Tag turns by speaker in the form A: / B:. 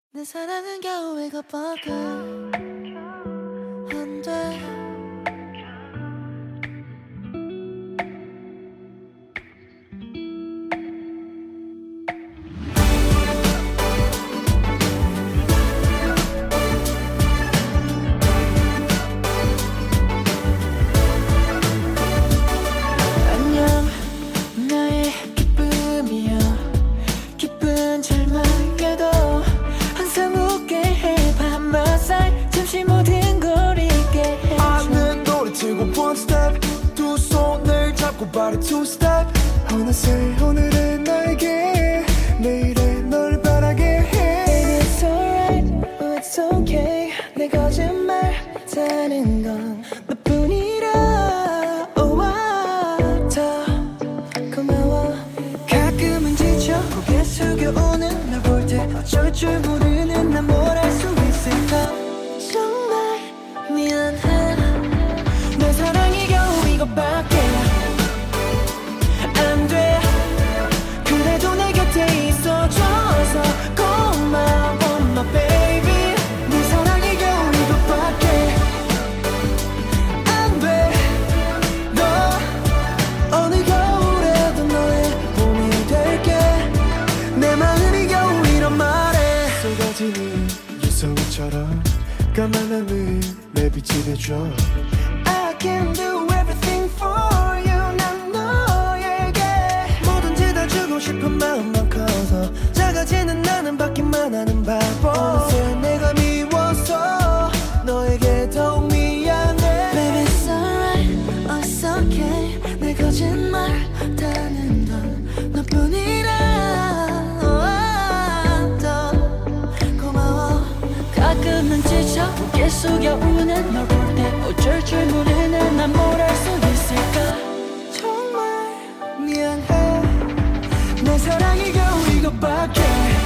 A: 내 사랑은 겨우 이것밖에 안 돼. 안녕, 나의 기쁨이야. 기쁜 잘말게도 항상 웃게 해. 밤마사이 잠시 모든 걸 잊게 해.
B: 아는 노래 치고 one step, 두 손을 잡고 발을 two step. 어느새 오늘은 너에게, 내일의 널 바라게 해.
A: Baby, it's alright, oh, it's okay. 내 거짓말 다는 건 너뿐이라. Oh, 더 고마워. 가끔은 지쳐 고개 숙여오는 널 볼 때 어쩔 줄 모르는 난 뭘 할 수 있을까. 정말 미안해. 내 사랑이 겨우 이것밖에 안 돼. 그래도 내 곁에 있어줘서 고마워 my baby. 내 사랑이 겨우 이것밖에 안 돼. 너 어느 겨울에도 너의 봄이 될게. 내 마음이 겨우 이런 말에
B: 쏟아지는 유성처럼 까만 하늘 내 빛이 되줘.
A: I can do everything for you. 난 너에게 뭐든지 다 주고 싶은 마음만 커서 작아지는 나는 받기만 하는 바보. 어느새 내가 미워서 너에게 더욱 미안해. Baby it's alright, oh, it's okay. 내 거짓말 다는 건 너뿐이라. 더 고마워. 가끔은 지쳐 고개 숙여 우는 널 볼 때 어쩔 줄 모르는 난 뭘 할 수 있을까. 정말 미안해. 내 사랑이 겨우 이것밖에